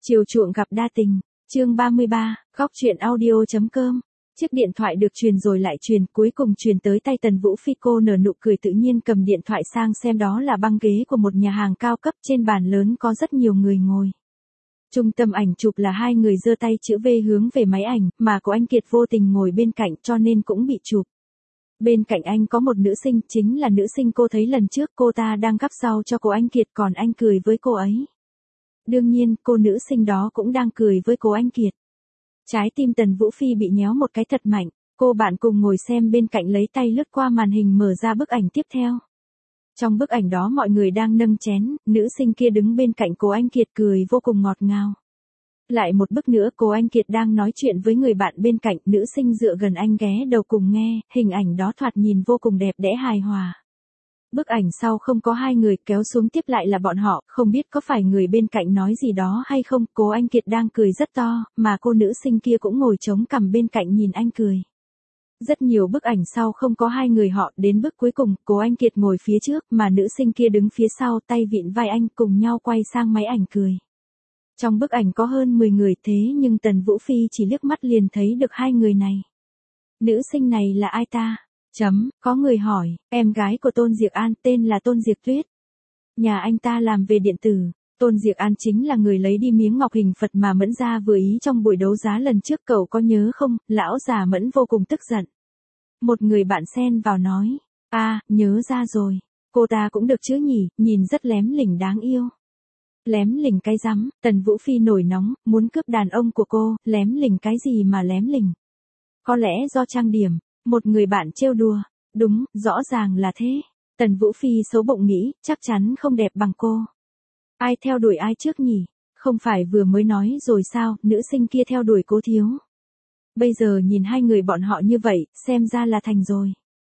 Chiều chuộng gặp đa tình, chương 33, góc truyện audio.com. Chiếc điện thoại được truyền rồi lại truyền, cuối cùng truyền tới tay Tần Vũ Phi. Cô nở nụ cười tự nhiên cầm điện thoại sang xem, đó là băng ghế của một nhà hàng cao cấp, trên bàn lớn có rất nhiều người ngồi. Trung tâm ảnh chụp là hai người giơ tay chữ V hướng về máy ảnh, mà cô Anh Kiệt vô tình ngồi bên cạnh cho nên cũng bị chụp. Bên cạnh anh có một nữ sinh, chính là nữ sinh cô thấy lần trước, cô ta đang gắp rau cho cô Anh Kiệt còn anh cười với cô ấy. Đương nhiên, cô nữ sinh đó cũng đang cười với cô Anh Kiệt. Trái tim Tần Vũ Phi bị nhéo một cái thật mạnh, cô bạn cùng ngồi xem bên cạnh lấy tay lướt qua màn hình mở ra bức ảnh tiếp theo. Trong bức ảnh đó mọi người đang nâng chén, nữ sinh kia đứng bên cạnh cô Anh Kiệt cười vô cùng ngọt ngào. Lại một bức nữa, cô Anh Kiệt đang nói chuyện với người bạn bên cạnh, nữ sinh dựa gần anh ghé đầu cùng nghe, hình ảnh đó thoạt nhìn vô cùng đẹp đẽ hài hòa. Bức ảnh sau không có hai người, kéo xuống tiếp lại là bọn họ, không biết có phải người bên cạnh nói gì đó hay không, cô Anh Kiệt đang cười rất to, mà cô nữ sinh kia cũng ngồi chống cằm bên cạnh nhìn anh cười. Rất nhiều bức ảnh sau không có hai người họ, đến bức cuối cùng, cô Anh Kiệt ngồi phía trước, mà nữ sinh kia đứng phía sau, tay vịn vai anh, cùng nhau quay sang máy ảnh cười. Trong bức ảnh có hơn 10 người, thế nhưng Tần Vũ Phi chỉ liếc mắt liền thấy được hai người này. Nữ sinh này là ai ta? Có người hỏi, em gái của Tôn Diệc An, tên là Tôn Diệc Tuyết. Nhà anh ta làm về điện tử. Tôn Diệc An chính là người lấy đi miếng ngọc hình Phật mà Mẫn gia vừa ý trong buổi đấu giá lần trước, cậu có nhớ không? Lão già Mẫn vô cùng tức giận. Một người bạn xen vào nói, nhớ ra rồi, cô ta cũng được chứ nhỉ, nhìn rất lém lỉnh đáng yêu. Lém lỉnh cái rắm, Tần Vũ Phi nổi nóng, muốn cướp đàn ông của cô, lém lỉnh cái gì mà lém lỉnh? Có lẽ do trang điểm. Một người bạn trêu đùa, đúng, rõ ràng là thế. Tần Vũ Phi xấu bụng nghĩ, chắc chắn không đẹp bằng cô. Ai theo đuổi ai trước nhỉ? Không phải vừa mới nói rồi sao, nữ sinh kia theo đuổi Cố Thiếu. Bây giờ nhìn hai người bọn họ như vậy, xem ra là thành rồi.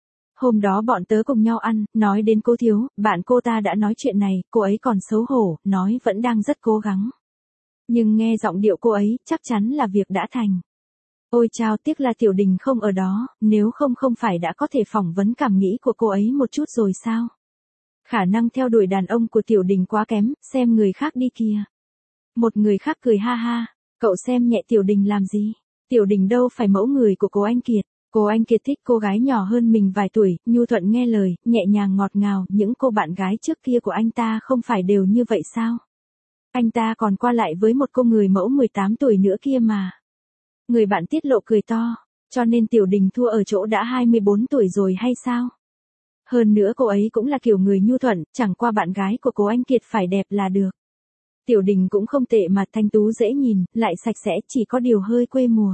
Hôm đó bọn tớ cùng nhau ăn, nói đến Cố Thiếu, bạn cô ta đã nói chuyện này, cô ấy còn xấu hổ, nói vẫn đang rất cố gắng. Nhưng nghe giọng điệu cô ấy, chắc chắn là việc đã thành. Ôi chao, tiếc là Tiểu Đình không ở đó, nếu không phải đã có thể phỏng vấn cảm nghĩ của cô ấy một chút rồi sao? Khả năng theo đuổi đàn ông của Tiểu Đình quá kém, xem người khác đi kìa. Một người khác cười ha ha, cậu xem nhẹ Tiểu Đình làm gì? Tiểu Đình đâu phải mẫu người của cô Anh Kiệt. Cô Anh Kiệt thích cô gái nhỏ hơn mình vài tuổi, nhu thuận nghe lời, nhẹ nhàng ngọt ngào, những cô bạn gái trước kia của anh ta không phải đều như vậy sao? Anh ta còn qua lại với một cô người mẫu 18 tuổi nữa kia mà. Người bạn tiết lộ cười to, cho nên Tiểu Đình thua ở chỗ đã 24 tuổi rồi hay sao? Hơn nữa cô ấy cũng là kiểu người nhu thuận, chẳng qua bạn gái của cô Anh Kiệt phải đẹp là được. Tiểu Đình cũng không tệ mà, thanh tú dễ nhìn, lại sạch sẽ, chỉ có điều hơi quê mùa.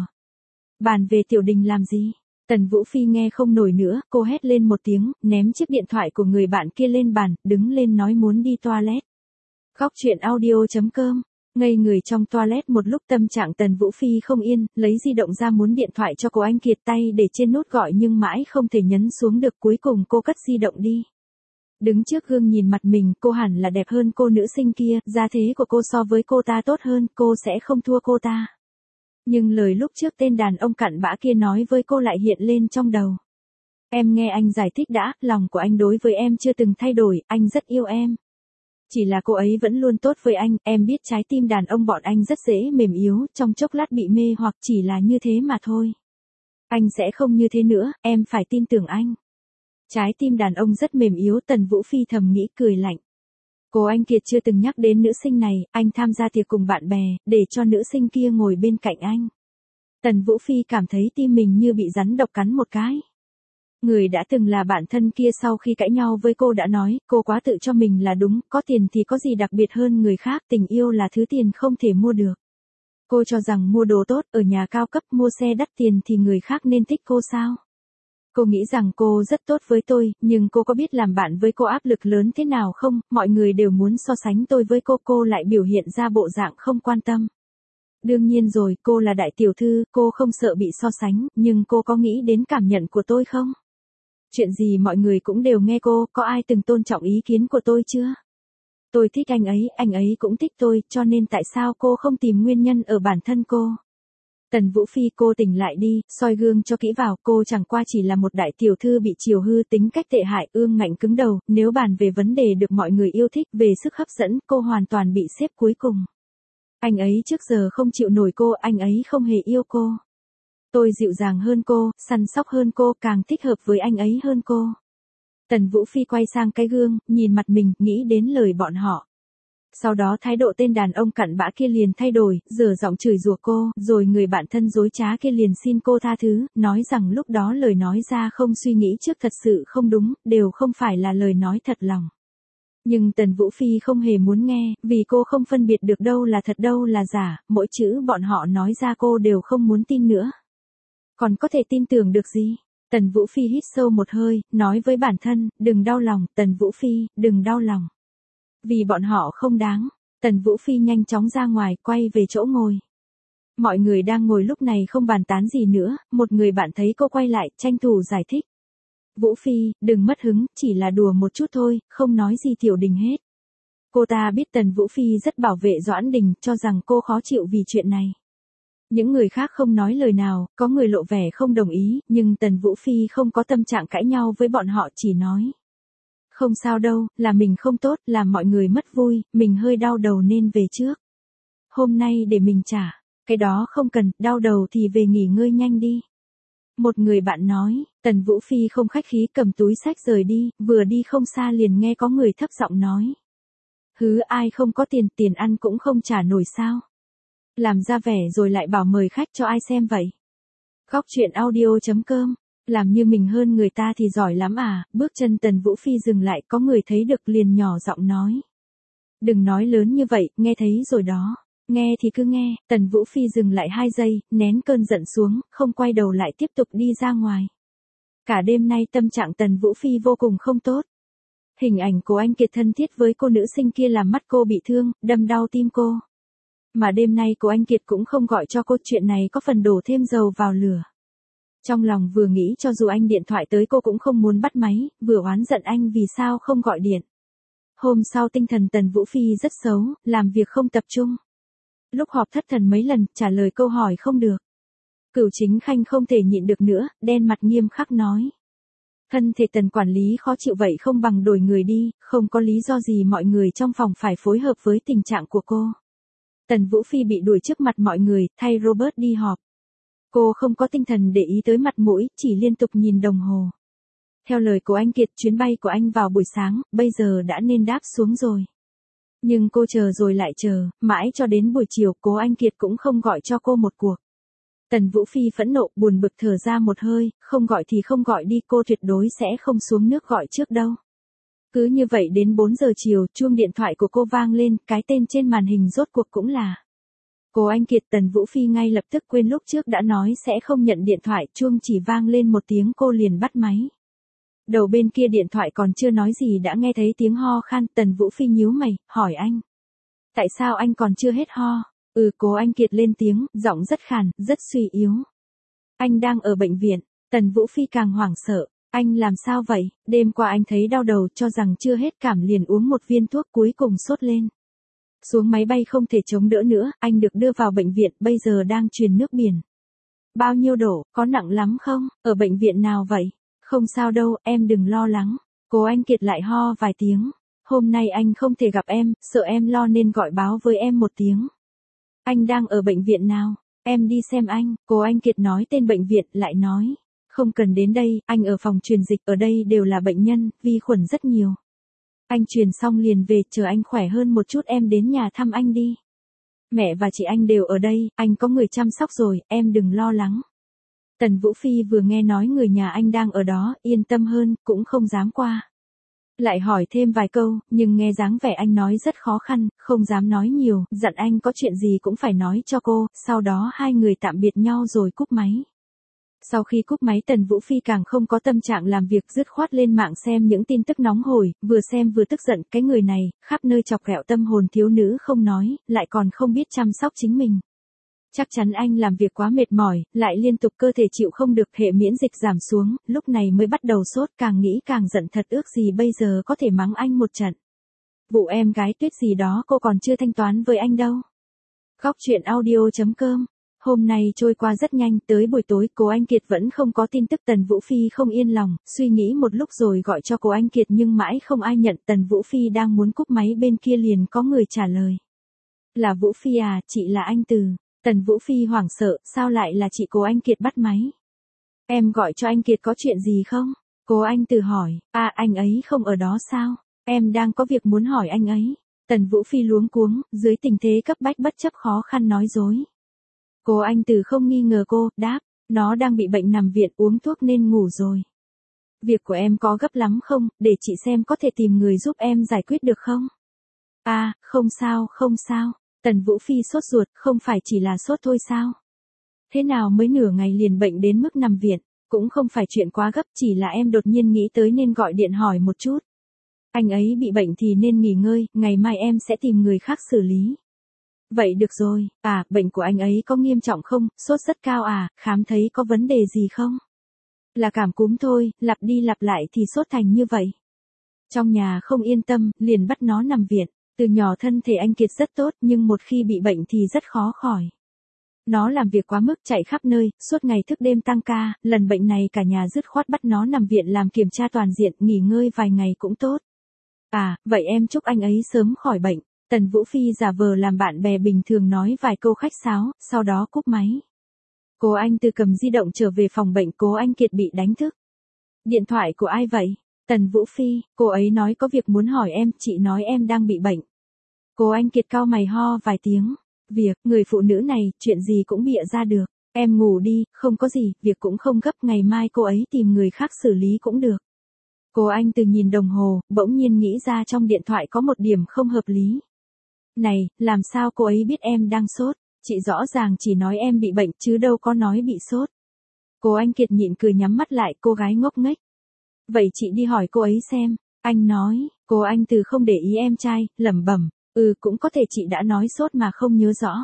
Bàn về Tiểu Đình làm gì? Tần Vũ Phi nghe không nổi nữa, cô hét lên một tiếng, ném chiếc điện thoại của người bạn kia lên bàn, đứng lên nói muốn đi toilet. Góc truyện audio.com. Ngây người trong toilet một lúc, tâm trạng Tần Vũ Phi không yên, lấy di động ra muốn điện thoại cho cô Anh Kiệt, tay để trên nút gọi nhưng mãi không thể nhấn xuống được, cuối cùng cô cất di động đi. Đứng trước gương nhìn mặt mình, cô hẳn là đẹp hơn cô nữ sinh kia, gia thế của cô so với cô ta tốt hơn, cô sẽ không thua cô ta. Nhưng lời lúc trước tên đàn ông cặn bã kia nói với cô lại hiện lên trong đầu. Em nghe anh giải thích đã, lòng của anh đối với em chưa từng thay đổi, anh rất yêu em. Chỉ là cô ấy vẫn luôn tốt với anh, em biết trái tim đàn ông bọn anh rất dễ mềm yếu, trong chốc lát bị mê hoặc, chỉ là như thế mà thôi. Anh sẽ không như thế nữa, em phải tin tưởng anh. Trái tim đàn ông rất mềm yếu, Tần Vũ Phi thầm nghĩ cười lạnh. Cô Anh Kiệt chưa từng nhắc đến nữ sinh này, anh tham gia tiệc cùng bạn bè, để cho nữ sinh kia ngồi bên cạnh anh. Tần Vũ Phi cảm thấy tim mình như bị rắn độc cắn một cái. Người đã từng là bạn thân kia sau khi cãi nhau với cô đã nói, cô quá tự cho mình là đúng, có tiền thì có gì đặc biệt hơn người khác, tình yêu là thứ tiền không thể mua được. Cô cho rằng mua đồ tốt, ở nhà cao cấp, mua xe đắt tiền thì người khác nên thích cô sao? Cô nghĩ rằng cô rất tốt với tôi, nhưng cô có biết làm bạn với cô áp lực lớn thế nào không? Mọi người đều muốn so sánh tôi với cô lại biểu hiện ra bộ dạng không quan tâm. Đương nhiên rồi, cô là đại tiểu thư, cô không sợ bị so sánh, nhưng cô có nghĩ đến cảm nhận của tôi không? Chuyện gì mọi người cũng đều nghe cô, có ai từng tôn trọng ý kiến của tôi chưa? Tôi thích anh ấy cũng thích tôi, cho nên tại sao cô không tìm nguyên nhân ở bản thân cô? Tần Vũ Phi, cô tỉnh lại đi, soi gương cho kỹ vào, cô chẳng qua chỉ là một đại tiểu thư bị chiều hư, tính cách tệ hại, ương ngạnh cứng đầu, nếu bàn về vấn đề được mọi người yêu thích, về sức hấp dẫn, cô hoàn toàn bị xếp cuối cùng. Anh ấy trước giờ không chịu nổi cô, anh ấy không hề yêu cô. Tôi dịu dàng hơn cô, săn sóc hơn cô, càng thích hợp với anh ấy hơn cô. Tần Vũ Phi quay sang cái gương, nhìn mặt mình, nghĩ đến lời bọn họ. Sau đó thái độ tên đàn ông cặn bã kia liền thay đổi, giở giọng chửi rủa cô, rồi người bạn thân dối trá kia liền xin cô tha thứ, nói rằng lúc đó lời nói ra không suy nghĩ trước thật sự không đúng, đều không phải là lời nói thật lòng. Nhưng Tần Vũ Phi không hề muốn nghe, vì cô không phân biệt được đâu là thật đâu là giả, mỗi chữ bọn họ nói ra cô đều không muốn tin nữa. Còn có thể tin tưởng được gì? Tần Vũ Phi hít sâu một hơi, nói với bản thân, đừng đau lòng, Tần Vũ Phi, đừng đau lòng. Vì bọn họ không đáng. Tần Vũ Phi nhanh chóng ra ngoài, quay về chỗ ngồi. Mọi người đang ngồi lúc này không bàn tán gì nữa, một người bạn thấy cô quay lại, tranh thủ giải thích. Vũ Phi, đừng mất hứng, chỉ là đùa một chút thôi, không nói gì Tiểu Đình hết. Cô ta biết Tần Vũ Phi rất bảo vệ Doãn Đình, cho rằng cô khó chịu vì chuyện này. Những người khác không nói lời nào, có người lộ vẻ không đồng ý, nhưng Tần Vũ Phi không có tâm trạng cãi nhau với bọn họ, chỉ nói. Không sao đâu, là mình không tốt, làm mọi người mất vui, mình hơi đau đầu nên về trước. Hôm nay để mình trả, cái đó không cần, đau đầu thì về nghỉ ngơi nhanh đi. Một người bạn nói, Tần Vũ Phi không khách khí cầm túi xách rời đi, vừa đi không xa liền nghe có người thấp giọng nói. Hứ, ai không có tiền, tiền ăn cũng không trả nổi sao? Làm ra vẻ rồi lại bảo mời khách cho ai xem vậy? Góc truyện audio.com. Làm như mình hơn người ta thì giỏi lắm à? Bước chân Tần Vũ Phi dừng lại, có người thấy được liền nhỏ giọng nói. Đừng nói lớn như vậy, nghe thấy rồi đó. Nghe thì cứ nghe. Tần Vũ Phi dừng lại 2 giây, nén cơn giận xuống, không quay đầu lại tiếp tục đi ra ngoài. Cả đêm nay tâm trạng Tần Vũ Phi vô cùng không tốt. Hình ảnh của anh Kiệt thân thiết với cô nữ sinh kia làm mắt cô bị thương, đâm đau tim cô. Mà đêm nay cô anh Kiệt cũng không gọi cho cô, chuyện này có phần đổ thêm dầu vào lửa. Trong lòng vừa nghĩ cho dù anh điện thoại tới cô cũng không muốn bắt máy, vừa oán giận anh vì sao không gọi điện. Hôm sau tinh thần Tần Vũ Phi rất xấu, làm việc không tập trung. Lúc họp thất thần mấy lần, trả lời câu hỏi không được. Cửu Chính Khanh không thể nhịn được nữa, đen mặt nghiêm khắc nói. Thân thể Tần quản lý khó chịu vậy không bằng đổi người đi, không có lý do gì mọi người trong phòng phải phối hợp với tình trạng của cô. Tần Vũ Phi bị đuổi trước mặt mọi người, thay Robert đi họp. Cô không có tinh thần để ý tới mặt mũi, chỉ liên tục nhìn đồng hồ. Theo lời của anh Kiệt, chuyến bay của anh vào buổi sáng, bây giờ đã nên đáp xuống rồi. Nhưng cô chờ rồi lại chờ, mãi cho đến buổi chiều, cố anh Kiệt cũng không gọi cho cô một cuộc. Tần Vũ Phi phẫn nộ, buồn bực thở ra một hơi, không gọi thì không gọi đi, cô tuyệt đối sẽ không xuống nước gọi trước đâu. Cứ như vậy đến 4 giờ chiều, chuông điện thoại của cô vang lên, cái tên trên màn hình rốt cuộc cũng là Cố Anh Kiệt. Tần Vũ Phi ngay lập tức quên lúc trước đã nói sẽ không nhận điện thoại, chuông chỉ vang lên một tiếng cô liền bắt máy. Đầu bên kia điện thoại còn chưa nói gì đã nghe thấy tiếng ho khan, Tần Vũ Phi nhíu mày, hỏi anh. Tại sao anh còn chưa hết ho? Cố Anh Kiệt lên tiếng, giọng rất khàn, rất suy yếu. Anh đang ở bệnh viện. Tần Vũ Phi càng hoảng sợ. Anh làm sao vậy? Đêm qua anh thấy đau đầu, cho rằng chưa hết cảm liền uống một viên thuốc, cuối cùng sốt lên. Xuống máy bay không thể chống đỡ nữa, anh được đưa vào bệnh viện, bây giờ đang truyền nước biển. Bao nhiêu độ, có nặng lắm không? Ở bệnh viện nào vậy? Không sao đâu, em đừng lo lắng. Cố Anh Kiệt lại ho vài tiếng. Hôm nay anh không thể gặp em, sợ em lo nên gọi báo với em một tiếng. Anh đang ở bệnh viện nào? Em đi xem anh. Cố Anh Kiệt nói tên bệnh viện, lại nói. Không cần đến đây, anh ở phòng truyền dịch, ở đây đều là bệnh nhân, vi khuẩn rất nhiều. Anh truyền xong liền về, chờ anh khỏe hơn một chút em đến nhà thăm anh đi. Mẹ và chị anh đều ở đây, anh có người chăm sóc rồi, em đừng lo lắng. Tần Vũ Phi vừa nghe nói người nhà anh đang ở đó, yên tâm hơn, cũng không dám qua. Lại hỏi thêm vài câu, nhưng nghe dáng vẻ anh nói rất khó khăn, không dám nói nhiều, dặn anh có chuyện gì cũng phải nói cho cô, sau đó hai người tạm biệt nhau rồi cúp máy. Sau khi cúp máy Tần Vũ Phi càng không có tâm trạng làm việc, dứt khoát lên mạng xem những tin tức nóng hổi, vừa xem vừa tức giận, cái người này, khắp nơi chọc ghẹo tâm hồn thiếu nữ không nói, lại còn không biết chăm sóc chính mình. Chắc chắn anh làm việc quá mệt mỏi, lại liên tục cơ thể chịu không được, hệ miễn dịch giảm xuống, lúc này mới bắt đầu sốt, càng nghĩ càng giận, thật ước gì bây giờ có thể mắng anh một trận. Vụ em gái Tuyết gì đó cô còn chưa thanh toán với anh đâu. Góc truyện audio.com. Hôm nay trôi qua rất nhanh, tới buổi tối Cố Anh Kiệt vẫn không có tin tức. Tần Vũ Phi không yên lòng, suy nghĩ một lúc rồi gọi cho Cố Anh Kiệt nhưng mãi không ai nhận. Tần Vũ Phi đang muốn cúp máy bên kia liền có người trả lời. Là Vũ Phi à, chị là anh Từ. Tần Vũ Phi hoảng sợ, sao lại là chị? Cố Anh Kiệt bắt máy. Em gọi cho anh Kiệt có chuyện gì không? Cố Anh Từ hỏi, à anh ấy không ở đó sao? Em đang có việc muốn hỏi anh ấy. Tần Vũ Phi luống cuống, dưới tình thế cấp bách bất chấp khó khăn nói dối. Cố Anh Từ không nghi ngờ cô, đáp, nó đang bị bệnh nằm viện uống thuốc nên ngủ rồi. Việc của em có gấp lắm không, để chị xem có thể tìm người giúp em giải quyết được không? À, không sao, không sao. Tần Vũ Phi sốt ruột, không phải chỉ là sốt thôi sao? Thế nào mới nửa ngày liền bệnh đến mức nằm viện, cũng không phải chuyện quá gấp, chỉ là em đột nhiên nghĩ tới nên gọi điện hỏi một chút. Anh ấy bị bệnh thì nên nghỉ ngơi, ngày mai em sẽ tìm người khác xử lý. Vậy được rồi, à, bệnh của anh ấy có nghiêm trọng không, sốt rất cao à, khám thấy có vấn đề gì không? Là cảm cúm thôi, lặp đi lặp lại thì sốt thành như vậy. Trong nhà không yên tâm, liền bắt nó nằm viện. Từ nhỏ thân thể anh Kiệt rất tốt nhưng một khi bị bệnh thì rất khó khỏi. Nó làm việc quá mức chạy khắp nơi, suốt ngày thức đêm tăng ca, lần bệnh này cả nhà dứt khoát bắt nó nằm viện làm kiểm tra toàn diện, nghỉ ngơi vài ngày cũng tốt. À, vậy em chúc anh ấy sớm khỏi bệnh. Tần Vũ Phi giả vờ làm bạn bè bình thường nói vài câu khách sáo, sau đó cúp máy. Cố Anh Từ cầm di động trở về phòng bệnh, Cố Anh Kiệt bị đánh thức. Điện thoại của ai vậy? Tần Vũ Phi, cô ấy nói có việc muốn hỏi em, chị nói em đang bị bệnh. Cố Anh Kiệt cau mày ho vài tiếng. Việc, người phụ nữ này, chuyện gì cũng bịa ra được. Em ngủ đi, không có gì, việc cũng không gấp, ngày mai cô ấy tìm người khác xử lý cũng được. Cố Anh Từ nhìn đồng hồ, bỗng nhiên nghĩ ra trong điện thoại có một điểm không hợp lý. Này, làm sao cô ấy biết em đang sốt? Chị rõ ràng chỉ nói em bị bệnh chứ đâu có nói bị sốt. Cố Anh Kiệt nhịn cười nhắm mắt lại, cô gái ngốc nghếch. Vậy chị đi hỏi cô ấy xem. Anh nói, Cố Anh Từ không để ý em trai, lẩm bẩm, cũng có thể chị đã nói sốt mà không nhớ rõ.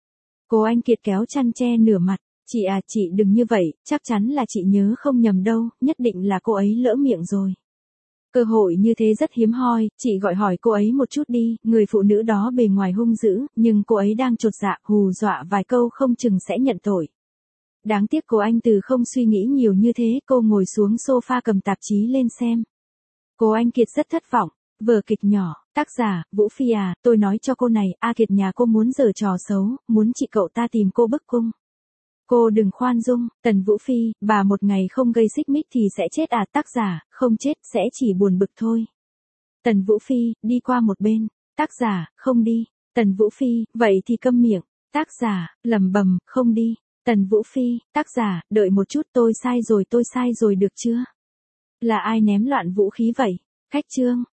Cố Anh Kiệt kéo chăn che nửa mặt, chị à, chị đừng như vậy, chắc chắn là chị nhớ không nhầm đâu, nhất định là cô ấy lỡ miệng rồi. Cơ hội như thế rất hiếm hoi, chị gọi hỏi cô ấy một chút đi, người phụ nữ đó bề ngoài hung dữ, nhưng cô ấy đang chột dạ, hù dọa vài câu không chừng sẽ nhận tội. Đáng tiếc Cố Anh Từ không suy nghĩ nhiều như thế, cô ngồi xuống sofa cầm tạp chí lên xem. Cố Anh Kiệt rất thất vọng, vở kịch nhỏ, tác giả, Vũ Phi à, tôi nói cho cô này, A Kiệt nhà cô muốn giở trò xấu, muốn chị cậu ta tìm cô bức cung. Cô đừng khoan dung, Tần Vũ Phi, bà một ngày không gây xích mích thì sẽ chết à, tác giả, không chết, sẽ chỉ buồn bực thôi. Tần Vũ Phi, đi qua một bên, tác giả, không đi. Tần Vũ Phi, vậy thì câm miệng, tác giả, lẩm bẩm, không đi. Tần Vũ Phi, tác giả, đợi một chút, tôi sai rồi được chưa? Là ai ném loạn vũ khí vậy? Khách trương,